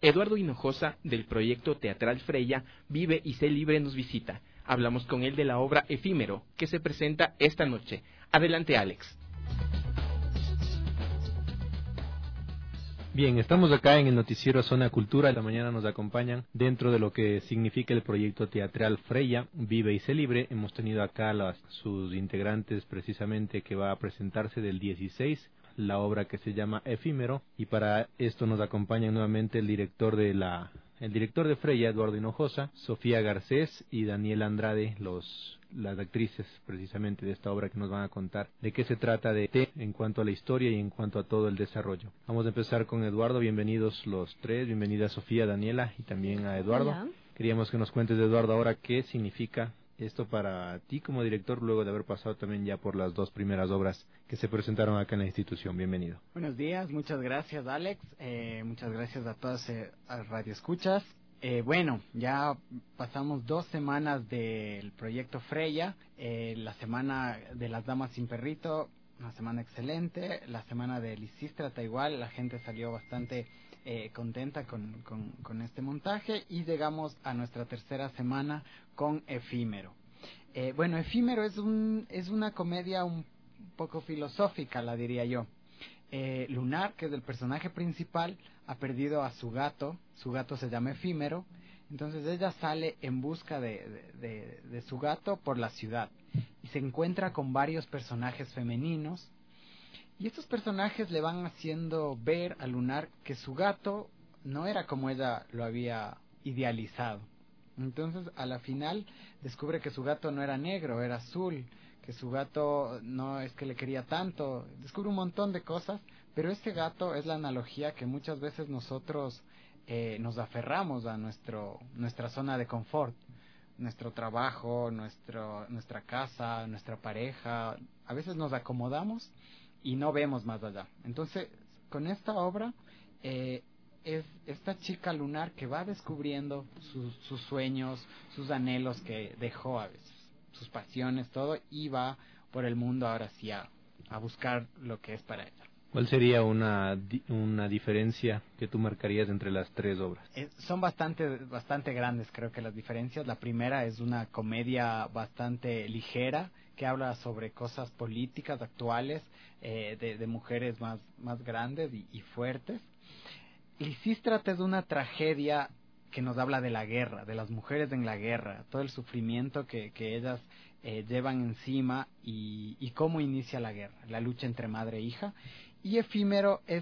Eduardo Hinojosa, del proyecto teatral Freya, Vive y Sé Libre, nos visita. Hablamos con él de la obra Efímero, que se presenta esta noche. Adelante, Alex. Bien, estamos acá en el noticiero Zona Cultura. Esta mañana nos acompañan dentro de lo que significa el proyecto teatral Freya, Vive y Sé Libre. Hemos tenido acá sus integrantes precisamente, que va a presentarse del 16, la obra que se llama Efímero, y para esto nos acompañan nuevamente el director de Freya, Eduardo Hinojosa, Sofía Garcés y Daniela Andrade, las actrices precisamente de esta obra, que nos van a contar de qué se trata en cuanto a la historia y en cuanto a todo el desarrollo. Vamos a empezar con Eduardo. Bienvenidos los tres, bienvenida Sofía, Daniela y también a Eduardo. Hola. Queríamos que nos cuentes, Eduardo, ahora qué significa esto para ti como director, luego de haber pasado también ya por las dos primeras obras que se presentaron acá en la institución. Bienvenido. Buenos días, muchas gracias, Alex, muchas gracias a todas a Radio Escuchas. Bueno, ya pasamos 2 semanas del proyecto Freya, la semana de las damas sin perrito, una semana excelente, la semana de Lisístrata igual, la gente salió bastante contenta con este montaje, y llegamos a nuestra tercera semana con Efímero. Bueno, Efímero es una comedia un poco filosófica, la diría yo. Lunar, que es el personaje principal, ha perdido a su gato se llama Efímero, entonces ella sale en busca de su gato por la ciudad, y se encuentra con varios personajes femeninos, y estos personajes le van haciendo ver a Lunar que su gato no era como ella lo había idealizado. Entonces, a la final, descubre que su gato no era negro, era azul, que su gato no es que le quería tanto, descubre un montón de cosas, pero ese gato es la analogía que muchas veces nosotros nos aferramos a nuestra zona de confort, nuestro trabajo, nuestra casa, nuestra pareja, a veces nos acomodamos y no vemos más allá. Entonces, con esta obra, es esta chica Lunar que va descubriendo sus sueños, sus anhelos que dejó a veces, sus pasiones, todo, y va por el mundo ahora sí a buscar lo que es para ella. ¿Cuál sería una diferencia que tú marcarías entre las tres obras? Son bastante grandes, creo que las diferencias. La primera es una comedia bastante ligera, que habla sobre cosas políticas actuales, de mujeres más grandes y fuertes. Lisístrata es una tragedia que nos habla de la guerra, de las mujeres en la guerra, todo el sufrimiento que ellas llevan encima, y cómo inicia la guerra, la lucha entre madre e hija. Y Efímero es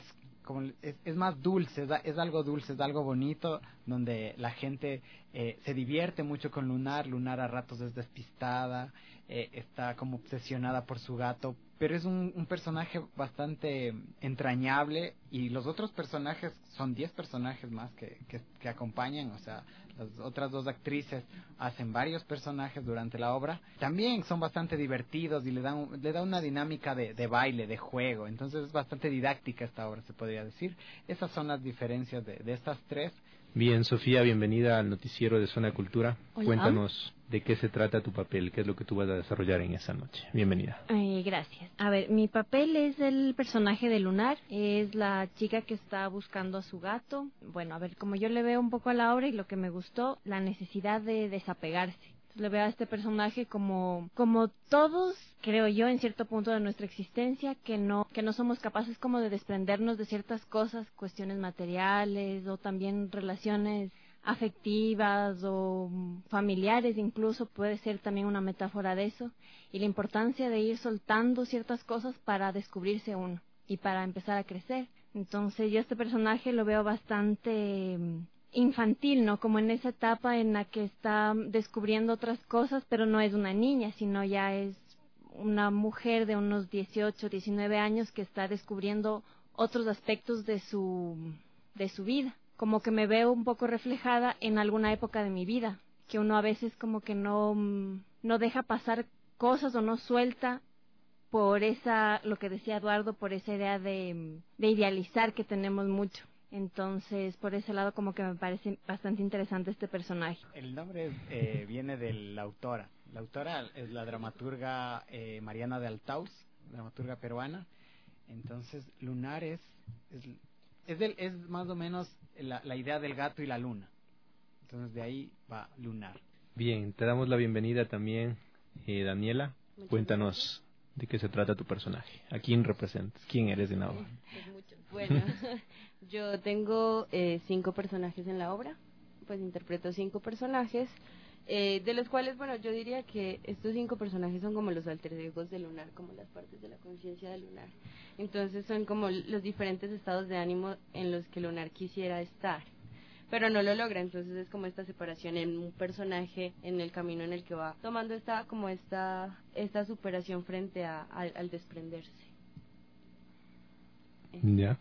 más dulce, es algo dulce, es algo bonito, donde la gente se divierte mucho con Lunar. Lunar a ratos es despistada, está como obsesionada por su gato, pero es un personaje bastante entrañable, y los otros personajes son 10 personajes más que acompañan, o sea, las otras 2 actrices hacen varios personajes durante la obra, también son bastante divertidos y le da una dinámica de baile, de juego, entonces es bastante didáctica esta obra, se podría decir. Esas son las diferencias de estas 3. Bien, Sofía, bienvenida al noticiero de Zona Cultura. Hola. Cuéntanos de qué se trata tu papel, qué es lo que tú vas a desarrollar en esa noche. Bienvenida. Gracias. A ver, mi papel es el personaje de Lunar, es la chica que está buscando a su gato. Bueno, a ver, como yo le veo un poco a la obra y lo que me gustó, la necesidad de desapegarse. Le veo a este personaje como todos, creo yo, en cierto punto de nuestra existencia, que no somos capaces como de desprendernos de ciertas cosas, cuestiones materiales o también relaciones afectivas o familiares, incluso puede ser también una metáfora de eso, y la importancia de ir soltando ciertas cosas para descubrirse uno y para empezar a crecer. Entonces yo este personaje lo veo bastante infantil, ¿no? Como en esa etapa en la que está descubriendo otras cosas, pero no es una niña, sino ya es una mujer de unos 18, 19 años que está descubriendo otros aspectos de su vida. Como que me veo un poco reflejada en alguna época de mi vida, que uno a veces como que no deja pasar cosas o no suelta por lo que decía Eduardo, por esa idea de idealizar que tenemos mucho. Entonces, por ese lado como que me parece bastante interesante este personaje. El nombre viene de la autora. La autora es la dramaturga Mariana de Altaus, dramaturga peruana. Entonces, Lunar es Es más o menos la idea del gato y la luna. Entonces de ahí va lunar. Bien, te damos la bienvenida también, Daniela. Muchas Cuéntanos gracias. de qué se trata tu personaje. ¿A quién representas? ¿Quién eres en la obra? Pues mucho. Bueno, yo tengo 5 personajes en la obra, pues interpreto 5 personajes, de los cuales, bueno, yo diría que estos 5 personajes son como los alter egos de Lunar, como las partes de la conciencia de Lunar. Entonces son como los diferentes estados de ánimo en los que Lunar quisiera estar, pero no lo logra. Entonces es como esta separación en un personaje, en el camino en el que va tomando esta superación frente al desprenderse. Ya.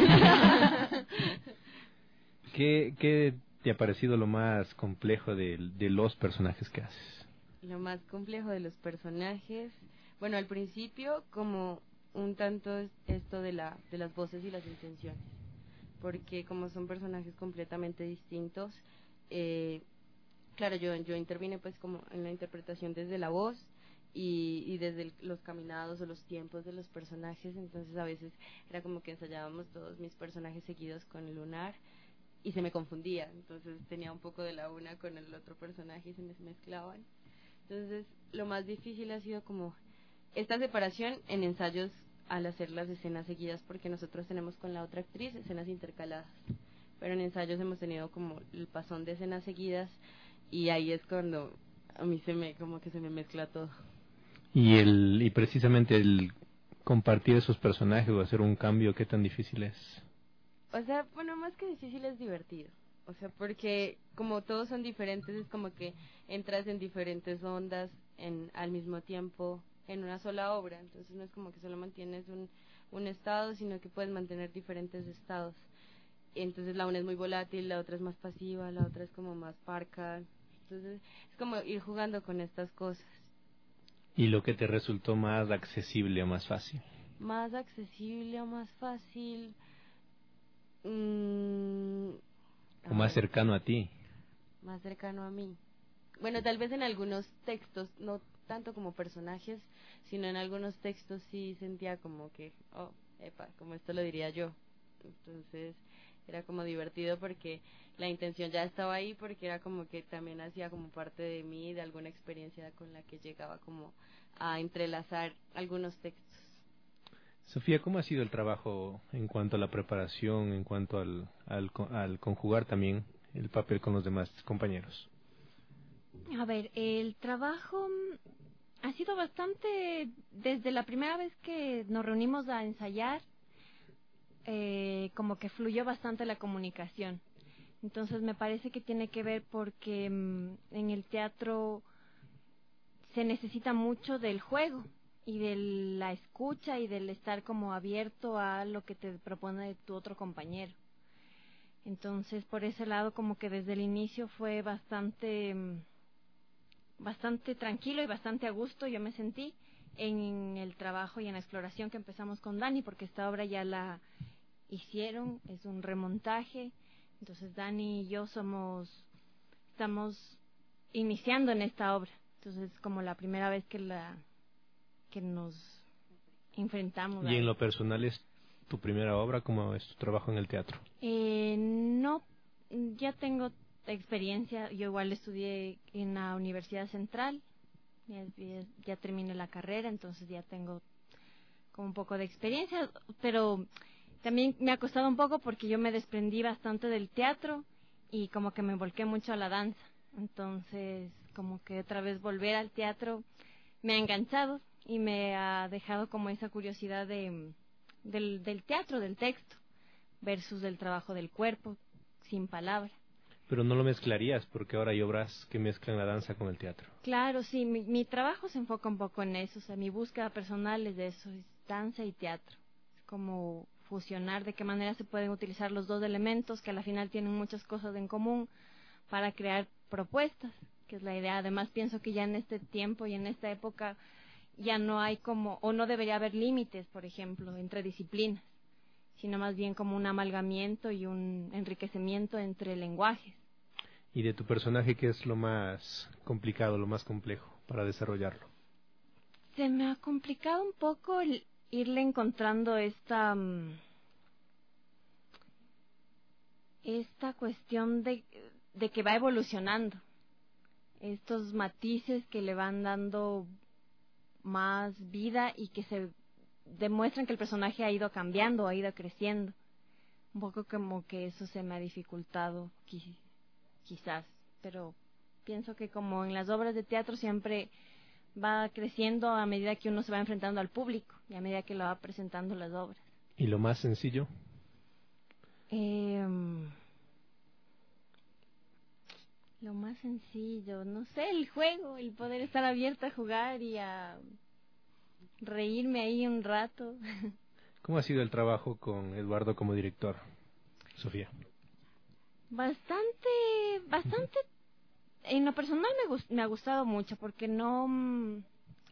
¿Qué te ha parecido lo más complejo de los personajes que haces? Lo más complejo de los personajes, bueno, al principio como un tanto esto de las voces y las intenciones, porque como son personajes completamente distintos, claro, yo intervine pues como en la interpretación desde la voz y desde los caminados o los tiempos de los personajes. Entonces a veces era como que ensayábamos todos mis personajes seguidos con el Lunar y se me confundía, entonces tenía un poco de la una con el otro personaje y se me mezclaban. Entonces lo más difícil ha sido como esta separación en ensayos al hacer las escenas seguidas, porque nosotros tenemos con la otra actriz escenas intercaladas, pero en ensayos hemos tenido como el pasón de escenas seguidas y ahí es cuando a mí se me mezcla todo. Y precisamente el compartir esos personajes o hacer un cambio, ¿qué tan difícil es? O sea, bueno, más que difícil es divertido. O sea, porque como todos son diferentes, es como que entras en diferentes ondas al mismo tiempo en una sola obra. Entonces no es como que solo mantienes un estado, sino que puedes mantener diferentes estados. Entonces la una es muy volátil, la otra es más pasiva, la otra es como más parca. Entonces es como ir jugando con estas cosas. ¿Y lo que te resultó más accesible o más fácil? Más accesible o más fácil. ¿O más cercano a ti? Más cercano a mí. Bueno, tal vez en algunos textos, no tanto como personajes, sino en algunos textos sí sentía como que, oh, epa, como esto lo diría yo. Entonces era como divertido porque la intención ya estaba ahí, porque era como que también hacía como parte de mí, de alguna experiencia con la que llegaba como a entrelazar algunos textos. Sofía, ¿cómo ha sido el trabajo en cuanto a la preparación, en cuanto al conjugar también el papel con los demás compañeros? A ver, el trabajo ha sido bastante, desde la primera vez que nos reunimos a ensayar, como que fluyó bastante la comunicación. Entonces me parece que tiene que ver porque en el teatro se necesita mucho del juego y de la escucha y del estar como abierto a lo que te propone tu otro compañero. Entonces por ese lado como que desde el inicio fue bastante tranquilo y bastante a gusto yo me sentí en el trabajo y en la exploración que empezamos con Dani, porque esta obra ya la hicieron, es un remontaje. Entonces Dani y yo estamos iniciando en esta obra. Entonces es como la primera vez que nos enfrentamos. ¿Y en lo personal es tu primera obra? ¿Cómo es tu trabajo en el teatro? No, ya tengo experiencia. Yo igual estudié en la Universidad Central, ya terminé la carrera, entonces ya tengo como un poco de experiencia, pero también me ha costado un poco porque yo me desprendí bastante del teatro y como que me volqué mucho a la danza. Entonces, como que otra vez volver al teatro me ha enganchado y me ha dejado como esa curiosidad del teatro, del texto, versus del trabajo del cuerpo, sin palabra. Pero no lo mezclarías, porque ahora hay obras que mezclan la danza con el teatro. Claro, sí, mi trabajo se enfoca un poco en eso, o sea, mi búsqueda personal es de eso, es danza y teatro. Es como fusionar de qué manera se pueden utilizar los dos elementos que a la final tienen muchas cosas en común para crear propuestas, que es la idea. Además pienso que ya en este tiempo y en esta época ya no hay como, o no debería haber límites, por ejemplo, entre disciplinas, sino más bien como un amalgamiento y un enriquecimiento entre lenguajes. ¿Y de tu personaje qué es lo más complicado, lo más complejo para desarrollarlo? Se me ha complicado un poco irle encontrando esta cuestión de que va evolucionando, estos matices que le van dando más vida y que se demuestran que el personaje ha ido cambiando, ha ido creciendo. Un poco como que eso se me ha dificultado quizás, pero pienso que como en las obras de teatro siempre va creciendo a medida que uno se va enfrentando al público y a medida que lo va presentando las obras. ¿Y lo más sencillo? Lo más sencillo, no sé, el juego, el poder estar abierta a jugar y a reírme ahí un rato. ¿Cómo ha sido el trabajo con Eduardo como director, Sofía? Bastante, en lo personal me ha gustado mucho porque no...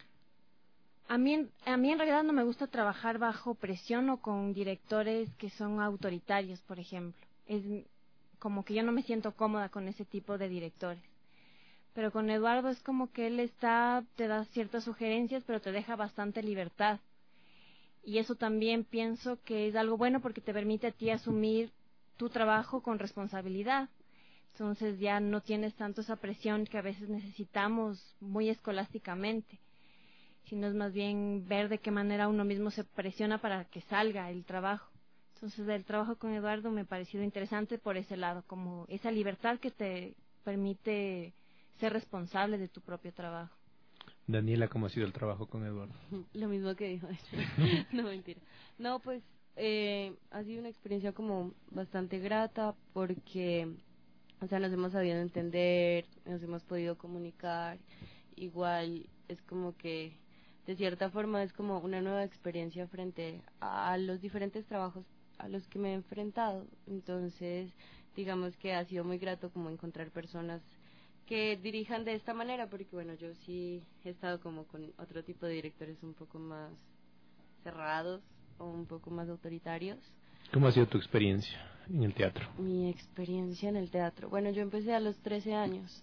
A mí en realidad no me gusta trabajar bajo presión o con directores que son autoritarios, por ejemplo. Es como que yo no me siento cómoda con ese tipo de directores. Pero con Eduardo es como que él te da ciertas sugerencias, pero te deja bastante libertad. Y eso también pienso que es algo bueno porque te permite a ti asumir tu trabajo con responsabilidad. Entonces ya no tienes tanto esa presión que a veces necesitamos muy escolásticamente, sino es más bien ver de qué manera uno mismo se presiona para que salga el trabajo. Entonces el trabajo con Eduardo me ha parecido interesante por ese lado, como esa libertad que te permite ser responsable de tu propio trabajo. Daniela, ¿cómo ha sido el trabajo con Eduardo? Lo mismo que dijo. No, mentira. No, pues ha sido una experiencia como bastante grata porque, o sea, nos hemos sabido entender, nos hemos podido comunicar. Igual es como que de cierta forma es como una nueva experiencia frente a los diferentes trabajos a los que me he enfrentado. Entonces, digamos que ha sido muy grato como encontrar personas que dirijan de esta manera, porque bueno, yo sí he estado como con otro tipo de directores un poco más cerrados o un poco más autoritarios. ¿Cómo ha sido tu experiencia en el teatro? Mi experiencia en el teatro, bueno, yo empecé a los 13 años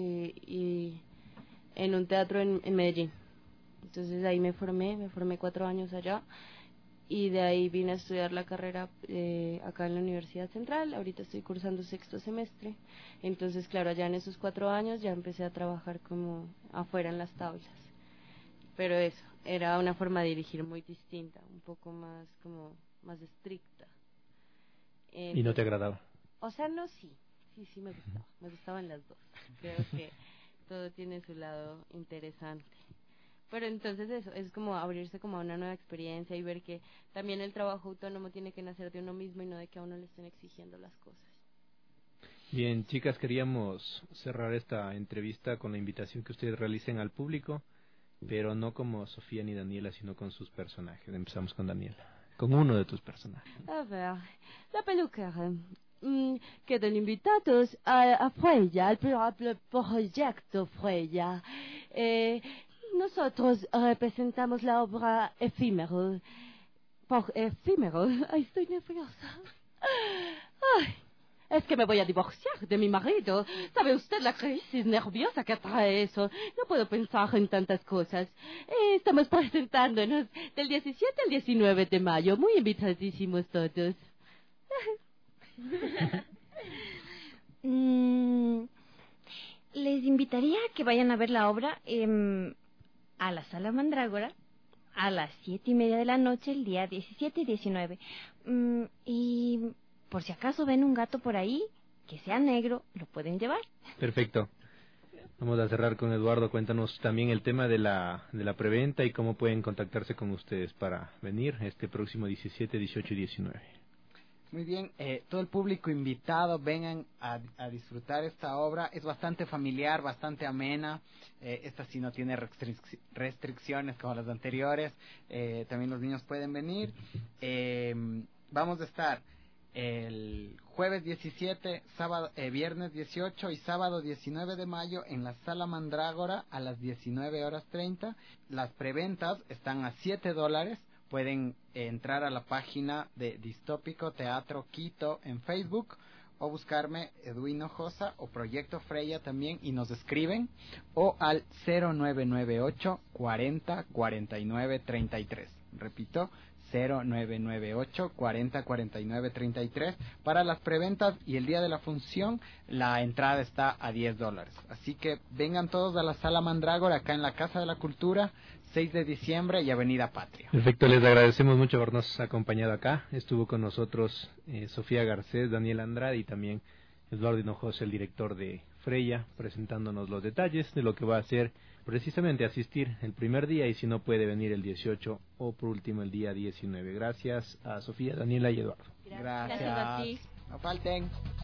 y en un teatro en Medellín. Entonces ahí me formé 4 años allá y de ahí vine a estudiar la carrera acá en la Universidad Central. Ahorita estoy cursando 6º semestre. Entonces, claro, allá en esos 4 años ya empecé a trabajar como afuera en las tablas. Pero eso, era una forma de dirigir muy distinta, un poco más como más estricta. ¿Y no te agradaba? O sea, no, sí me gustaba. Me gustaban las dos. Creo que todo tiene su lado interesante. Pero entonces eso, es como abrirse como a una nueva experiencia y ver que también el trabajo autónomo tiene que nacer de uno mismo y no de que a uno le estén exigiendo las cosas. Bien, chicas, queríamos cerrar esta entrevista con la invitación que ustedes realicen al público, pero no como Sofía ni Daniela, sino con sus personajes. Empezamos con Daniela, con uno de tus personajes. A ver, la peluquera. Quedan invitados a Freya, al proyecto Freya. Nosotros representamos la obra Efímero. Por efímero, ay, estoy nerviosa. Ay, es que me voy a divorciar de mi marido. ¿Sabe usted la crisis nerviosa que trae eso? No puedo pensar en tantas cosas. Estamos presentándonos del 17 al 19 de mayo. Muy invitadísimos todos. Les invitaría a que vayan a ver la obra a la Sala Mandrágora a las 7:30 de la noche el día 17 y 19. Y por si acaso ven un gato por ahí que sea negro, lo pueden llevar. Perfecto. Vamos a cerrar con Eduardo. Cuéntanos también el tema de la preventa y cómo pueden contactarse con ustedes para venir este próximo 17, 18 y 19. Muy bien, todo el público invitado, vengan a disfrutar esta obra. Es bastante familiar, bastante amena. Esta sí no tiene restricciones como las anteriores. También los niños pueden venir. Vamos a estar el jueves 17, viernes 18 y sábado 19 de mayo en la Sala Mandrágora a las 19:30. Las preventas están a $7. Pueden entrar a la página de Distópico Teatro Quito en Facebook o buscarme Edwin Ojosa o Proyecto Freya también y nos escriben o al 0998 40 49 33. Repito, 0998 40 49 33 para las preventas, y el día de la función la entrada está a $10. Así que vengan todos a la Sala Mandrágora, acá en la Casa de la Cultura, 6 de diciembre y Avenida Patria. Perfecto, les agradecemos mucho habernos acompañado acá. Estuvo con nosotros Sofía Garcés, Daniel Andrade y también Eduardo Hinojosa, el director de Freya, presentándonos los detalles de lo que va a ser precisamente asistir el primer día, y si no puede venir el 18 o por último el día 19. Gracias a Sofía, Daniela y Eduardo. Gracias. Gracias a ti. No falten.